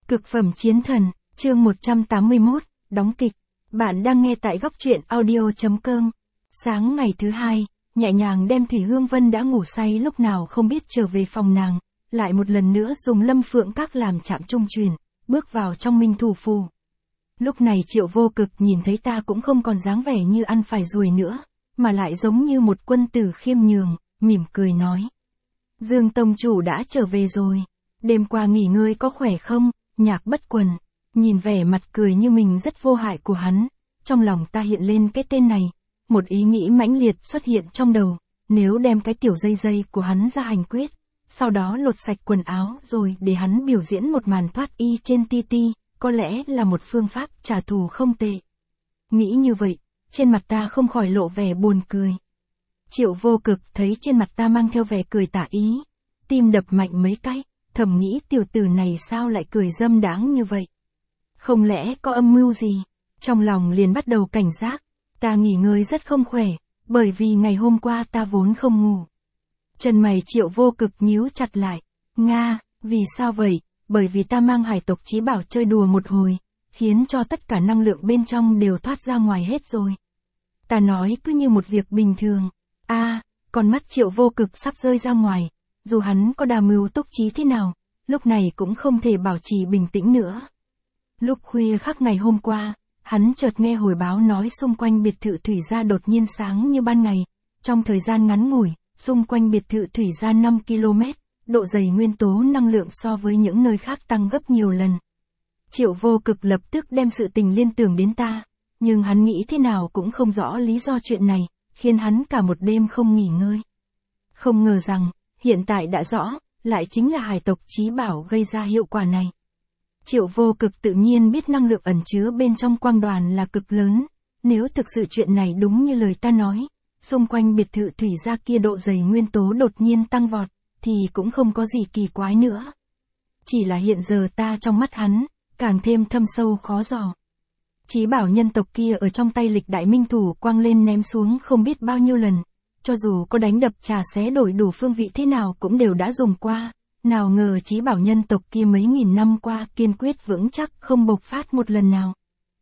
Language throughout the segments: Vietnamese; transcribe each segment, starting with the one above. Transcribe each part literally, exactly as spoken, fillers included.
Cực phẩm chiến thần, chương một trăm tám mươi mốt, đóng kịch. Bạn đang nghe tại góc truyện audio.com. Sáng ngày thứ hai, nhẹ nhàng đem Thủy Hương Vân đã ngủ say lúc nào không biết trở về phòng nàng, lại một lần nữa dùng Lâm Phượng Các làm trạm trung truyền, bước vào trong Minh Thủ Phủ. Lúc này Triệu Vô Cực nhìn thấy ta cũng không còn dáng vẻ như ăn phải ruồi nữa, mà lại giống như một quân tử khiêm nhường, mỉm cười nói. Dương Tông Chủ đã trở về rồi, đêm qua nghỉ ngơi có khỏe không? Nhạc Bất Quần, nhìn vẻ mặt cười như mình rất vô hại của hắn, trong lòng ta hiện lên cái tên này, một ý nghĩ mãnh liệt xuất hiện trong đầu, nếu đem cái tiểu dây dây của hắn ra hành quyết, sau đó lột sạch quần áo rồi để hắn biểu diễn một màn thoát y trên ti ti, có lẽ là một phương pháp trả thù không tệ. Nghĩ như vậy, trên mặt ta không khỏi lộ vẻ buồn cười. Triệu Vô Cực thấy trên mặt ta mang theo vẻ cười tả ý, tim đập mạnh mấy cái. Thầm nghĩ tiểu tử này sao lại cười dâm đáng như vậy? Không lẽ có âm mưu gì? Trong lòng liền bắt đầu cảnh giác. Ta nghỉ ngơi rất không khỏe, bởi vì ngày hôm qua ta vốn không ngủ. Chân mày Triệu Vô Cực nhíu chặt lại. Nga, vì sao vậy? Bởi vì ta mang hải tộc Chí Bảo chơi đùa một hồi, khiến cho tất cả năng lượng bên trong đều thoát ra ngoài hết rồi. Ta nói cứ như một việc bình thường. A, à, con mắt Triệu Vô Cực sắp rơi ra ngoài. Dù hắn có đa mưu túc trí thế nào, lúc này cũng không thể bảo trì bình tĩnh nữa. Lúc khuya khắc ngày hôm qua, hắn chợt nghe hồi báo nói xung quanh biệt thự Thủy Gia đột nhiên sáng như ban ngày. Trong thời gian ngắn ngủi, xung quanh biệt thự Thủy Gia năm ki lô mét, độ dày nguyên tố năng lượng so với những nơi khác tăng gấp nhiều lần. Triệu Vô Cực lập tức đem sự tình liên tưởng đến ta, nhưng hắn nghĩ thế nào cũng không rõ lý do chuyện này, khiến hắn cả một đêm không nghỉ ngơi. Không ngờ rằng, hiện tại đã rõ, lại chính là hải tộc Chí Bảo gây ra hiệu quả này. Triệu Vô Cực tự nhiên biết năng lượng ẩn chứa bên trong quang đoàn là cực lớn, nếu thực sự chuyện này đúng như lời ta nói, xung quanh biệt thự Thủy Gia kia độ dày nguyên tố đột nhiên tăng vọt, thì cũng không có gì kỳ quái nữa. Chỉ là hiện giờ ta trong mắt hắn, càng thêm thâm sâu khó dò. Chí Bảo nhân tộc kia ở trong tay lịch đại minh thủ quang lên ném xuống không biết bao nhiêu lần. Cho dù có đánh đập trà xé đổi đủ phương vị thế nào cũng đều đã dùng qua, nào ngờ Chí Bảo nhân tộc kia mấy nghìn năm qua kiên quyết vững chắc không bộc phát một lần nào.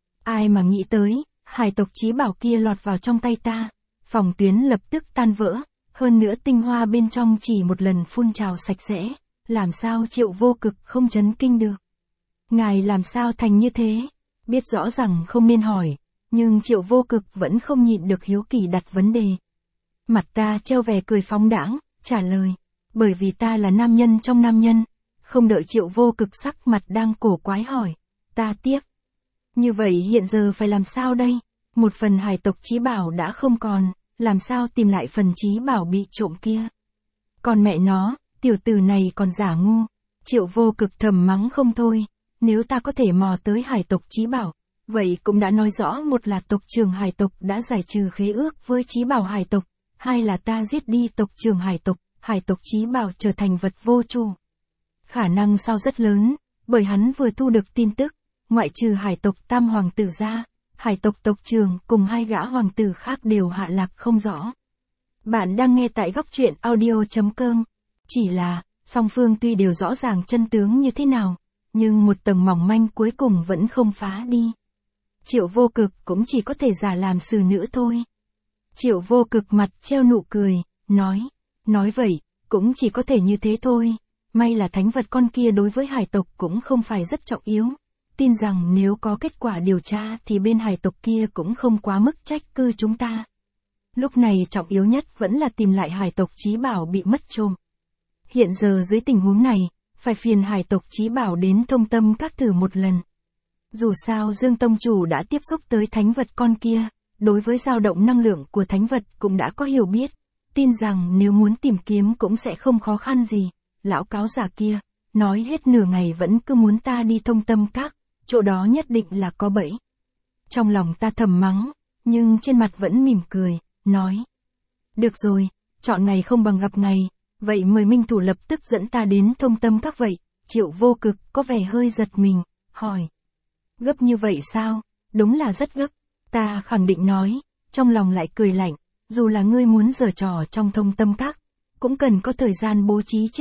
Ai mà nghĩ tới, hải tộc Chí Bảo kia lọt vào trong tay ta, phòng tuyến lập tức tan vỡ, hơn nữa tinh hoa bên trong chỉ một lần phun trào sạch sẽ, làm sao Triệu Vô Cực không chấn kinh được. Ngài làm sao thành như thế? Biết rõ rằng không nên hỏi, nhưng Triệu Vô Cực vẫn không nhịn được hiếu kỳ đặt vấn đề. Mặt ta treo vẻ cười phóng đãng, trả lời, bởi vì ta là nam nhân trong nam nhân, không đợi Triệu Vô Cực sắc mặt đang cổ quái hỏi, ta tiếp. Như vậy hiện giờ phải làm sao đây? Một phần hải tộc Chí Bảo đã không còn, làm sao tìm lại phần Chí Bảo bị trộm kia? Còn mẹ nó, tiểu tử này còn giả ngu. Triệu Vô Cực thầm mắng không thôi, nếu ta có thể mò tới hải tộc Chí Bảo, vậy cũng đã nói rõ một là tộc trưởng hải tộc đã giải trừ khế ước với Chí Bảo hải tộc. Hai là ta giết đi tộc trưởng hải tộc, hải tộc Chí Bảo trở thành vật vô chủ. Khả năng sao rất lớn, bởi hắn vừa thu được tin tức, ngoại trừ hải tộc Tam Hoàng tử ra, hải tộc tộc trưởng cùng hai gã hoàng tử khác đều hạ lạc không rõ. Bạn đang nghe tại góc truyện audio.com. Chỉ là, song phương tuy đều rõ ràng chân tướng như thế nào, nhưng một tầng mỏng manh cuối cùng vẫn không phá đi. Triệu Vô Cực cũng chỉ có thể giả làm xử nữ thôi. Triệu Vô Cực mặt treo nụ cười, nói, nói vậy, cũng chỉ có thể như thế thôi, may là thánh vật con kia đối với hải tộc cũng không phải rất trọng yếu, tin rằng nếu có kết quả điều tra thì bên hải tộc kia cũng không quá mức trách cứ chúng ta. Lúc này trọng yếu nhất vẫn là tìm lại hải tộc Chí Bảo bị mất trộm. Hiện giờ dưới tình huống này, phải phiền hải tộc Chí Bảo đến Thông Tâm Các thử một lần. Dù sao Dương Tông Chủ đã tiếp xúc tới thánh vật con kia. Đối với dao động năng lượng của thánh vật cũng đã có hiểu biết, tin rằng nếu muốn tìm kiếm cũng sẽ không khó khăn gì. Lão cáo giả kia, nói hết nửa ngày vẫn cứ muốn ta đi Thông Tâm Các, chỗ đó nhất định là có bẫy. Trong lòng ta thầm mắng, nhưng trên mặt vẫn mỉm cười, nói. Được rồi, chọn ngày không bằng gặp ngày, vậy mời minh thủ lập tức dẫn ta đến Thông Tâm Các vậy. Triệu Vô Cực có vẻ hơi giật mình, hỏi. Gấp như vậy sao? Đúng là rất gấp. Ta khẳng định nói, trong lòng lại cười lạnh, dù là ngươi muốn giở trò trong Thông Tâm Các, cũng cần có thời gian bố trí chứ.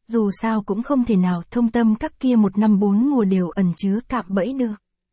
dù sao cũng không thể nào thông tâm các kia một năm bốn mùa đều ẩn chứa cạm bẫy được.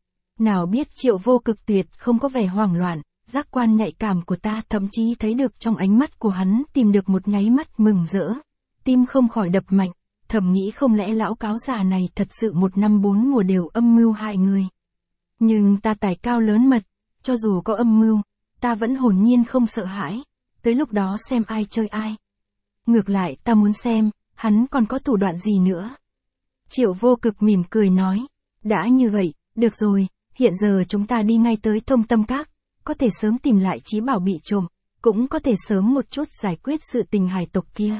Nào biết Triệu Vô Cực tuyệt không có vẻ hoảng loạn, giác quan nhạy cảm của ta thậm chí thấy được trong ánh mắt của hắn tìm được một nháy mắt mừng rỡ. Tim không khỏi đập mạnh, thầm nghĩ không lẽ lão cáo già này thật sự một năm bốn mùa đều âm mưu hại người. Nhưng ta tài cao lớn mật, cho dù có âm mưu, ta vẫn hồn nhiên không sợ hãi, tới lúc đó xem ai chơi ai. Ngược lại ta muốn xem, hắn còn có thủ đoạn gì nữa. Triệu Vô Cực mỉm cười nói, đã như vậy, được rồi, hiện giờ chúng ta đi ngay tới Thông Tâm Các, có thể sớm tìm lại trí bảo bị trộm, cũng có thể sớm một chút giải quyết sự tình hải tộc kia.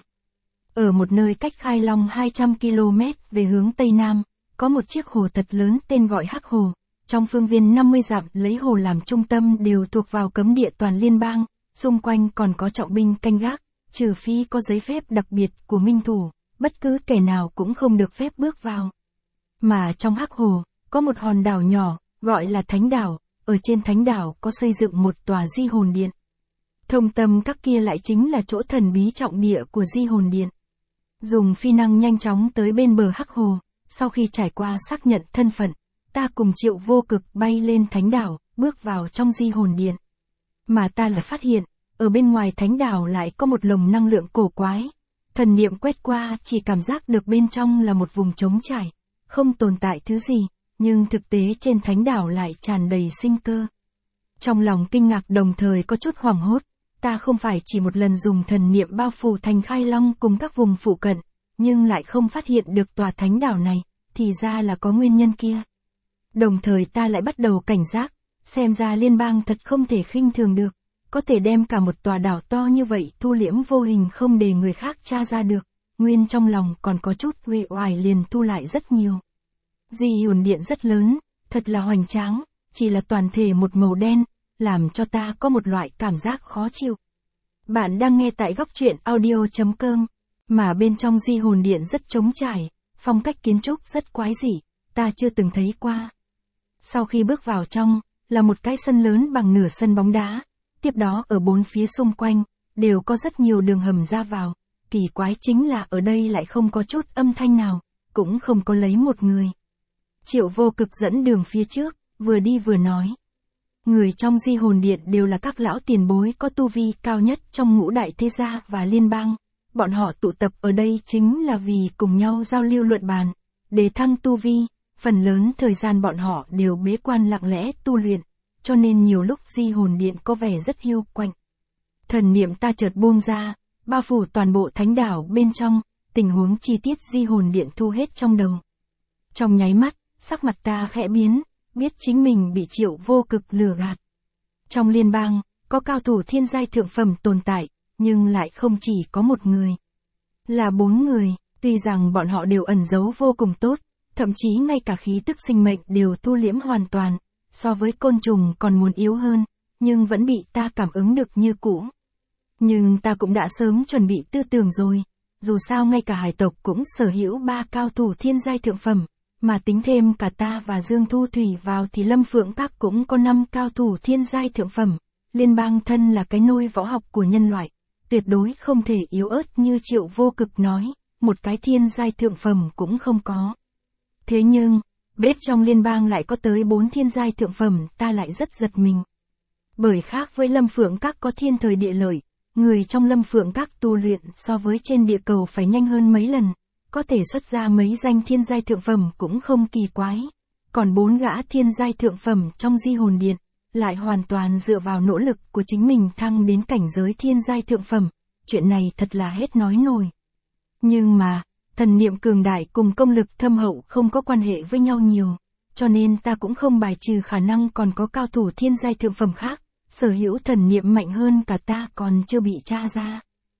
Ở một nơi cách Khai Long hai trăm ki lô mét về hướng Tây Nam, có một chiếc hồ thật lớn tên gọi Hắc Hồ, trong phương viên năm mươi dặm lấy hồ làm trung tâm đều thuộc vào cấm địa toàn liên bang, xung quanh còn có trọng binh canh gác, trừ phi có giấy phép đặc biệt của minh thủ, bất cứ kẻ nào cũng không được phép bước vào. Mà trong Hắc Hồ, có một hòn đảo nhỏ, gọi là Thánh Đảo, ở trên Thánh Đảo có xây dựng một tòa di hồn điện. Thông Tâm Các kia lại chính là chỗ thần bí trọng địa của di hồn điện. Dùng phi năng nhanh chóng tới bên bờ Hắc Hồ, sau khi trải qua xác nhận thân phận, ta cùng Triệu Vô Cực bay lên Thánh Đảo, bước vào trong di hồn điện. Mà ta lại phát hiện, ở bên ngoài Thánh Đảo lại có một lồng năng lượng cổ quái. Thần niệm quét qua chỉ cảm giác được bên trong là một vùng trống trải, không tồn tại thứ gì, nhưng thực tế trên Thánh Đảo lại tràn đầy sinh cơ. Trong lòng kinh ngạc đồng thời có chút hoảng hốt, ta không phải chỉ một lần dùng thần niệm bao phủ thành Khai Long cùng các vùng phụ cận, nhưng lại không phát hiện được tòa Thánh Đảo này, thì ra là có nguyên nhân kia. Đồng thời ta lại bắt đầu cảnh giác, xem ra liên bang thật không thể khinh thường được, có thể đem cả một tòa đảo to như vậy thu liễm vô hình không để người khác tra ra được, nguyên trong lòng còn có chút uể oải liền thu lại rất nhiều. Di hồn điện rất lớn, thật là hoành tráng, chỉ là toàn thể một màu đen, làm cho ta có một loại cảm giác khó chịu. Bạn đang nghe tại góc truyện audio chấm com, mà bên trong di hồn điện rất trống trải, phong cách kiến trúc rất quái dị, ta chưa từng thấy qua. Sau khi bước vào trong, là một cái sân lớn bằng nửa sân bóng đá, tiếp đó ở bốn phía xung quanh, đều có rất nhiều đường hầm ra vào, kỳ quái chính là ở đây lại không có chút âm thanh nào, cũng không có lấy một người. Triệu Vô Cực dẫn đường phía trước, vừa đi vừa nói. Người trong di hồn điện đều là các lão tiền bối có tu vi cao nhất trong ngũ đại thế gia và liên bang, bọn họ tụ tập ở đây chính là vì cùng nhau giao lưu luận bàn, để thăng tu vi, phần lớn thời gian bọn họ đều bế quan lặng lẽ tu luyện, cho nên nhiều lúc di hồn điện có vẻ rất hiu quạnh. Thần niệm ta chợt buông ra, bao phủ toàn bộ Thánh Đảo bên trong, tình huống chi tiết di hồn điện thu hết trong đầu. Trong nháy mắt, sắc mặt ta khẽ biến, biết chính mình bị Triệu Vô Cực lừa gạt. Trong liên bang, có cao thủ thiên giai thượng phẩm tồn tại, nhưng lại không chỉ có một người. Là bốn người, tuy rằng bọn họ đều ẩn giấu vô cùng tốt, thậm chí ngay cả khí tức sinh mệnh đều thu liễm hoàn toàn, so với côn trùng còn muốn yếu hơn, nhưng vẫn bị ta cảm ứng được như cũ. Nhưng ta cũng đã sớm chuẩn bị tư tưởng rồi, dù sao ngay cả hải tộc cũng sở hữu ba cao thủ thiên giai thượng phẩm, mà tính thêm cả ta và Dương Thu Thủy vào thì Lâm Phượng Các cũng có năm cao thủ thiên giai thượng phẩm, liên bang thân là cái nôi võ học của nhân loại, tuyệt đối không thể yếu ớt như Triệu Vô Cực nói, một cái thiên giai thượng phẩm cũng không có. Thế nhưng, bếp trong liên bang lại có tới bốn thiên giai thượng phẩm, ta lại rất giật mình. Bởi khác với Lâm Phượng Các có thiên thời địa lợi, người trong Lâm Phượng Các tu luyện so với trên địa cầu phải nhanh hơn mấy lần, có thể xuất ra mấy danh thiên giai thượng phẩm cũng không kỳ quái. Còn bốn gã thiên giai thượng phẩm trong di hồn điện, lại hoàn toàn dựa vào nỗ lực của chính mình thăng đến cảnh giới thiên giai thượng phẩm, chuyện này thật là hết nói nổi. Nhưng mà, thần niệm cường đại cùng công lực thâm hậu không có quan hệ với nhau nhiều, cho nên ta cũng không bài trừ khả năng còn có cao thủ thiên giai thượng phẩm khác, sở hữu thần niệm mạnh hơn cả ta còn chưa bị tra ra.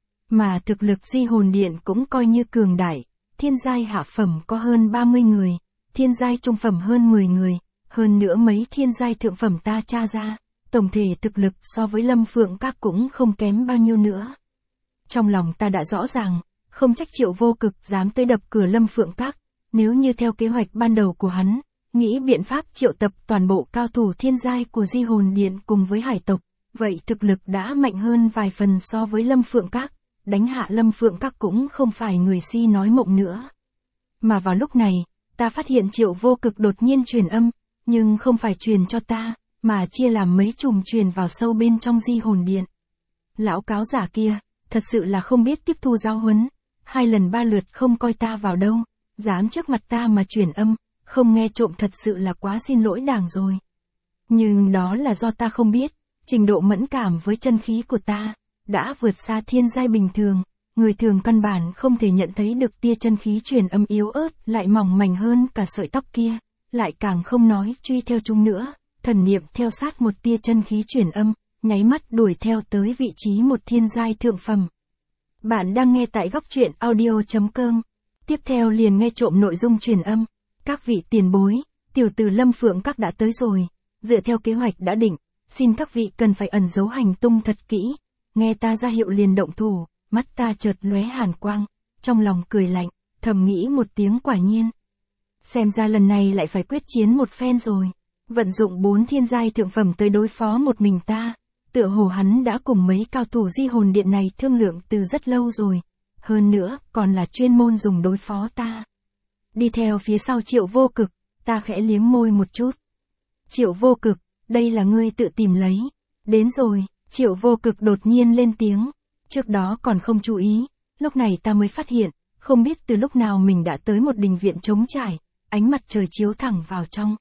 Mà thực lực di hồn điện cũng coi như cường đại, thiên giai hạ phẩm có hơn ba mươi người, thiên giai trung phẩm hơn mười người, hơn nữa mấy thiên giai thượng phẩm ta tra ra, tổng thể thực lực so với Lâm Phượng Các cũng không kém bao nhiêu nữa. Trong lòng ta đã rõ ràng, không trách Triệu Vô Cực dám tới đập cửa Lâm Phượng Các, nếu như theo kế hoạch ban đầu của hắn, nghĩ biện pháp triệu tập toàn bộ cao thủ thiên giai của di hồn điện cùng với hải tộc, vậy thực lực đã mạnh hơn vài phần so với Lâm Phượng Các, đánh hạ Lâm Phượng Các cũng không phải người si nói mộng nữa. Mà vào lúc này, ta phát hiện Triệu Vô Cực đột nhiên truyền âm, nhưng không phải truyền cho ta, mà chia làm mấy chùm truyền vào sâu bên trong di hồn điện. Lão cáo giả kia, thật sự là không biết tiếp thu giáo huấn, hai lần ba lượt không coi ta vào đâu, dám trước mặt ta mà truyền âm, không nghe trộm thật sự là quá xin lỗi đảng rồi. Nhưng đó là do ta không biết, trình độ mẫn cảm với chân khí của ta, đã vượt xa thiên giai bình thường, người thường căn bản không thể nhận thấy được tia chân khí truyền âm yếu ớt lại mỏng mảnh hơn cả sợi tóc kia, lại càng không nói truy theo chúng nữa, thần niệm theo sát một tia chân khí truyền âm, nháy mắt đuổi theo tới vị trí một thiên giai thượng phẩm. Bạn đang nghe tại góc truyện audio chấm com. Tiếp theo liền nghe trộm nội dung truyền âm. Các vị tiền bối, tiểu tử Lâm Phượng Các đã tới rồi. Dựa theo kế hoạch đã định, xin các vị cần phải ẩn giấu hành tung thật kỹ. Nghe ta ra hiệu liền động thủ, mắt ta chợt lóe hàn quang, trong lòng cười lạnh, thầm nghĩ một tiếng quả nhiên. Xem ra lần này lại phải quyết chiến một phen rồi. Vận dụng bốn thiên giai thượng phẩm tới đối phó một mình ta. Tựa hồ hắn đã cùng mấy cao thủ di hồn điện này thương lượng từ rất lâu rồi. Hơn nữa, còn là chuyên môn dùng đối phó ta. Đi theo phía sau Triệu Vô Cực, ta khẽ liếm môi một chút. Triệu Vô Cực, đây là ngươi tự tìm lấy. Đến rồi, Triệu Vô Cực đột nhiên lên tiếng. Trước đó còn không chú ý, lúc này ta mới phát hiện, không biết từ lúc nào mình đã tới một đình viện trống trải, ánh mặt trời chiếu thẳng vào trong.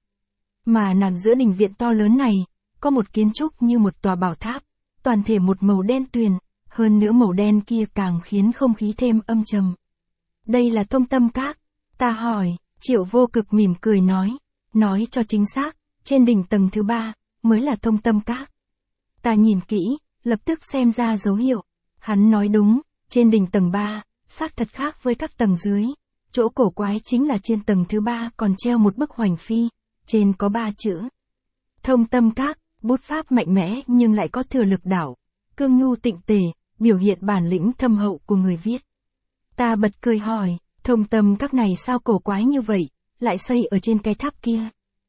Mà nằm giữa đình viện to lớn này, có một kiến trúc như một tòa bảo tháp, toàn thể một màu đen tuyền, hơn nữa màu đen kia càng khiến không khí thêm âm trầm. Đây là Thông Tâm Các, ta hỏi. Triệu Vô Cực mỉm cười nói, nói cho chính xác, trên đỉnh tầng thứ ba, mới là Thông Tâm Các. Ta nhìn kỹ, lập tức xem ra dấu hiệu, hắn nói đúng, trên đỉnh tầng ba, xác thật khác với các tầng dưới, chỗ cổ quái chính là trên tầng thứ ba còn treo một bức hoành phi, trên có ba chữ. Thông Tâm Các, bút pháp mạnh mẽ nhưng lại có thừa lực đảo, cương nhu tịnh tề, biểu hiện bản lĩnh thâm hậu của người viết. Ta bật cười hỏi, Thông Tâm Các này sao cổ quái như vậy, lại xây ở trên cái tháp kia.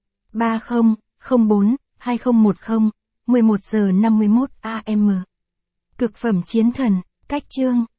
ba không không bốn hai không một không, mười một giờ năm mươi mốt a em. Cực phẩm chiến thần, cách chương.